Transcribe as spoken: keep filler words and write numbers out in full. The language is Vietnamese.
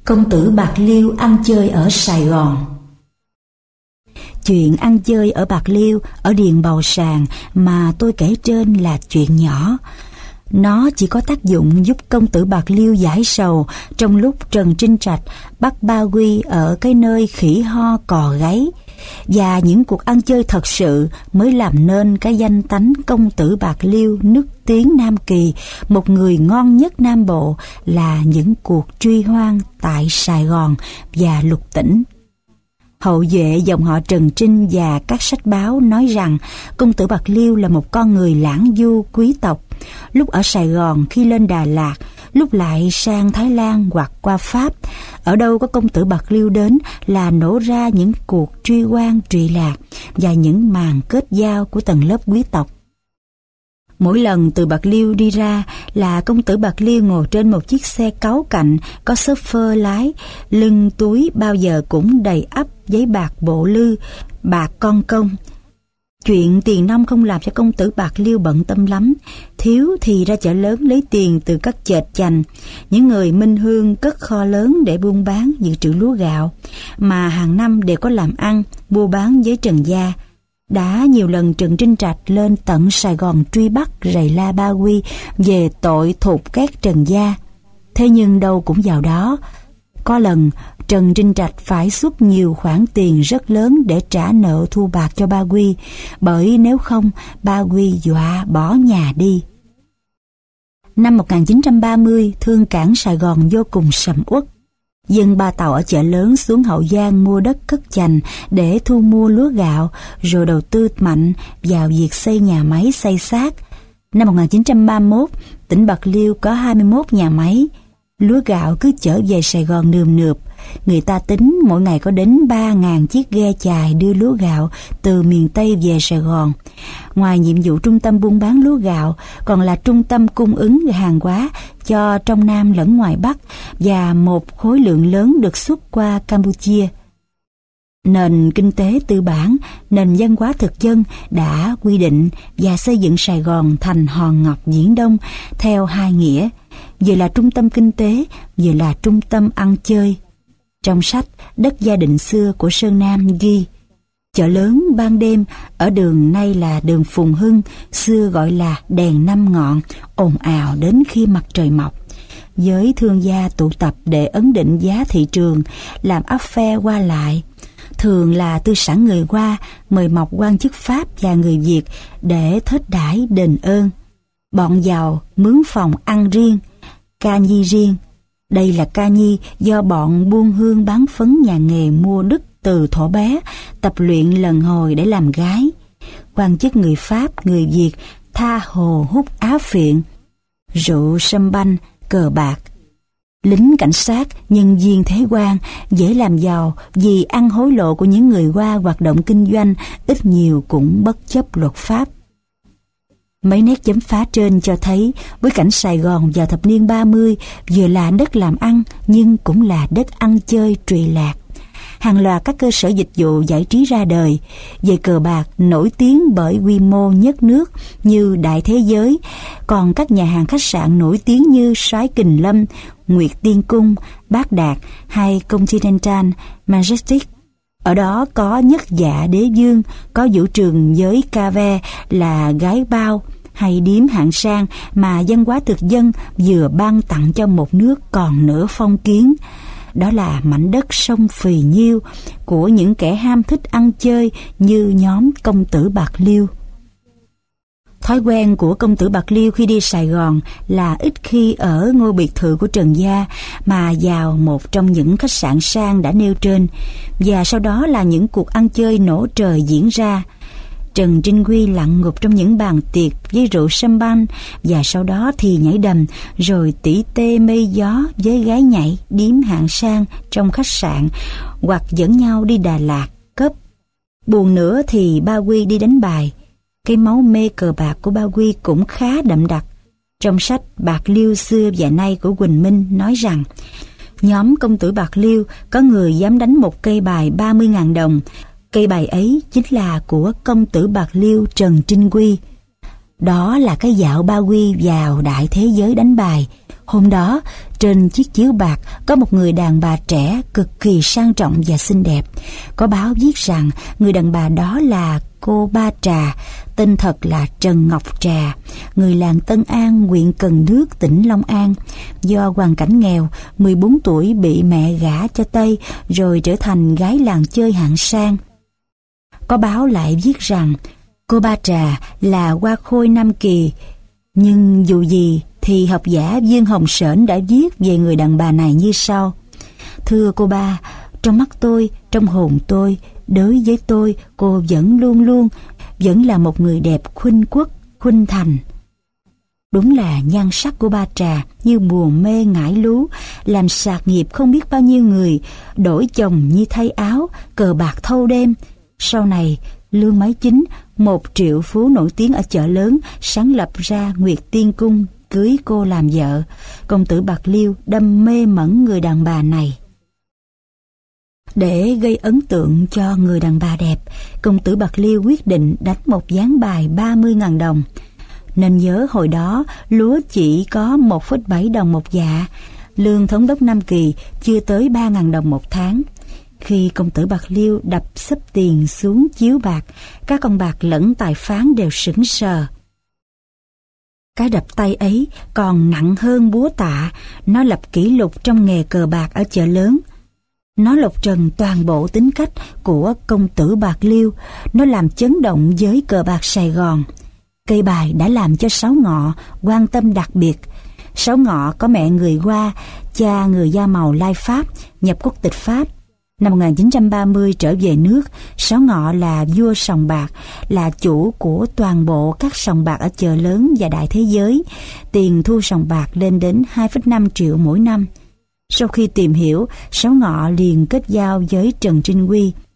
Công tử Bạc Liêu ăn chơi ở Sài Gòn. Chuyện ăn chơi ở Bạc Liêu, ở Điền Bầu Sàng mà tôi kể trên là chuyện nhỏ. Nó chỉ có tác dụng giúp công tử Bạc Liêu giải sầu trong lúc Trần Trinh Trạch bắt Ba Quy ở cái nơi khỉ ho cò gáy. Và những cuộc ăn chơi thật sự mới làm nên cái danh tánh công tử Bạc Liêu nức tiếng Nam Kỳ, một người ngon nhất Nam Bộ, là những cuộc truy hoang tại Sài Gòn và lục tỉnh. Hậu duệ dòng họ Trần Trinh và các sách báo nói rằng công tử Bạc Liêu là một con người lãng du quý tộc. Lúc ở Sài Gòn, khi lên Đà Lạt, lúc lại sang Thái Lan hoặc qua Pháp, ở đâu có công tử Bạc Liêu đến là nổ ra những cuộc truy oan trụy lạc và những màn kết giao của tầng lớp quý tộc. Mỗi lần từ Bạc Liêu đi ra là công tử Bạc Liêu ngồi trên một chiếc xe cáu cạnh, có chauffeur lái, lưng túi bao giờ cũng đầy ắp giấy bạc bộ lư, bạc con công. Chuyện tiền nong không làm cho công tử Bạc Liêu bận tâm lắm, thiếu thì ra chợ lớn lấy tiền từ các chệt chành, những người minh hương cất kho lớn để buôn bán dự trữ lúa gạo, mà hàng năm đều có làm ăn, buôn bán với Trần gia. Đã nhiều lần Trần Trinh Trạch lên tận Sài Gòn truy bắt rầy la Ba Quy về tội thục ghét Trần gia. Thế nhưng đâu cũng vào đó. Có lần Trần Trinh Trạch phải xuất nhiều khoản tiền rất lớn để trả nợ thu bạc cho Ba Quy, bởi nếu không Ba Quy dọa bỏ nhà đi. Năm một nghìn chín trăm ba mươi, thương cảng Sài Gòn vô cùng sầm uất. Dân Ba Tàu ở chợ lớn xuống Hậu Giang mua đất cất chành để thu mua lúa gạo, rồi đầu tư mạnh vào việc xây nhà máy xay xác. Năm một nghìn chín trăm ba mươi mốt, tỉnh Bạc Liêu có hai mươi mốt nhà máy. Lúa gạo cứ chở về Sài Gòn nườm nượp. Người ta tính mỗi ngày có đến ba nghìn chiếc ghe chài đưa lúa gạo từ miền Tây về Sài Gòn. Ngoài nhiệm vụ trung tâm buôn bán lúa gạo, còn là trung tâm cung ứng hàng hóa cho trong Nam lẫn ngoài Bắc, và một khối lượng lớn được xuất qua Campuchia. Nền kinh tế tư bản, nền văn hóa thực dân đã quy định và xây dựng Sài Gòn thành hòn ngọc viễn đông theo hai nghĩa, vừa là trung tâm kinh tế, vừa là trung tâm ăn chơi. Trong sách Đất gia định xưa của Sơn Nam ghi, chợ lớn ban đêm ở đường nay là đường Phùng Hưng, xưa gọi là đèn năm ngọn, ồn ào đến khi mặt trời mọc. Giới thương gia tụ tập để ấn định giá thị trường, làm áp phe qua lại. Thường là tư sản người Hoa mời mọc quan chức Pháp và người Việt để thết đãi đền ơn. Bọn giàu mướn phòng ăn riêng, ca nhi riêng. Đây là ca nhi do bọn buôn hương bán phấn nhà nghề mua đứt từ thuở bé, tập luyện lần hồi để làm gái. Quan chức người Pháp, người Việt tha hồ hút á phiện, rượu sâm banh, cờ bạc. Lính cảnh sát, nhân viên thế quan dễ làm giàu vì ăn hối lộ của những người Hoa hoạt động kinh doanh ít nhiều cũng bất chấp luật pháp. Mấy nét chấm phá trên cho thấy bối cảnh Sài Gòn vào thập niên ba mươi vừa là đất làm ăn nhưng cũng là đất ăn chơi trụy lạc. Hàng loạt các cơ sở dịch vụ giải trí ra đời. Về cờ bạc nổi tiếng bởi quy mô nhất nước như Đại Thế Giới, còn các nhà hàng khách sạn nổi tiếng như Soái Kình Lâm, Nguyệt Tiên Cung, Bát Đạt hay Continental, Majestic. Ở đó có Nhất Dạ Đế Dương, có vũ trường giới Cave là gái bao, hay điếm hạng sang mà văn hóa thực dân vừa ban tặng cho một nước còn nửa phong kiến. Đó là mảnh đất sông phì nhiêu của những kẻ ham thích ăn chơi như nhóm công tử Bạc Liêu. Thói quen của công tử Bạc Liêu khi đi Sài Gòn là ít khi ở ngôi biệt thự của Trần gia mà vào một trong những khách sạn sang đã nêu trên, và sau đó là những cuộc ăn chơi nổ trời diễn ra. Trần Trinh Quy lặn ngục trong những bàn tiệc với rượu sâm banh, và sau đó thì nhảy đầm rồi tỉ tê mây gió với gái nhảy điếm hạng sang trong khách sạn, hoặc dẫn nhau đi Đà Lạt, Cấp. Buồn nữa thì Ba Quy đi đánh bài. Cái máu mê cờ bạc của Ba Quy cũng khá đậm đặc. Trong sách Bạc Liêu xưa và nay của Quỳnh Minh nói rằng, nhóm công tử Bạc Liêu có người dám đánh một cây bài ba mươi nghìn đồng. Cây bài ấy chính là của công tử Bạc Liêu Trần Trinh Quy. Đó là cái dạo Ba Quy vào Đại Thế Giới đánh bài. Hôm đó, trên chiếc chiếu bạc có một người đàn bà trẻ cực kỳ sang trọng và xinh đẹp. Có báo viết rằng người đàn bà đó là cô Ba Trà, tên thật là Trần Ngọc Trà, người làng Tân An, huyện Cần Đước, tỉnh Long An. Do hoàn cảnh nghèo, mười bốn tuổi bị mẹ gả cho Tây rồi trở thành gái làng chơi hạng sang. Có báo lại viết rằng cô Ba Trà là hoa khôi Nam Kỳ, nhưng dù gì thì học giả Dương Hồng Sển đã viết về người đàn bà này như sau: Thưa cô Ba, trong mắt tôi, trong hồn tôi, đối với tôi, cô vẫn luôn luôn, vẫn là một người đẹp khuynh quốc, khuynh thành. Đúng là nhan sắc của Ba Trà như bùa mê ngải lú, làm sạc nghiệp không biết bao nhiêu người, đổi chồng như thay áo, cờ bạc thâu đêm. Sau này, Lương Máy Chính, một triệu phú nổi tiếng ở chợ lớn, sáng lập ra Nguyệt Tiên Cung, cưới cô làm vợ. Công tử Bạc Liêu đâm mê mẩn người đàn bà này. Để gây ấn tượng cho người đàn bà đẹp, công tử Bạc Liêu quyết định đánh một ván bài ba mươi nghìn đồng. Nên nhớ hồi đó lúa chỉ có một phẩy bảy đồng một dạ, lương thống đốc Nam Kỳ chưa tới ba nghìn đồng một tháng. Khi công tử Bạc Liêu đập xấp tiền xuống chiếu bạc, các con bạc lẫn tài phán đều sững sờ. Cái đập tay ấy còn nặng hơn búa tạ, nó lập kỷ lục trong nghề cờ bạc ở chợ lớn. Nó lột trần toàn bộ tính cách của công tử Bạc Liêu, nó làm chấn động giới cờ bạc Sài Gòn. Cây bài đã làm cho Sáu Ngọ quan tâm đặc biệt. Sáu Ngọ có mẹ người Hoa, cha người da màu Lai Pháp, nhập quốc tịch Pháp. Năm một nghìn chín trăm ba mươi trở về nước, Sáu Ngọ là vua sòng bạc, là chủ của toàn bộ các sòng bạc ở chợ lớn và đại thế giới. Tiền thu sòng bạc lên đến hai phẩy năm triệu mỗi năm. Sau khi tìm hiểu, Sáu Ngọ liền kết giao với Trần Trinh Quy.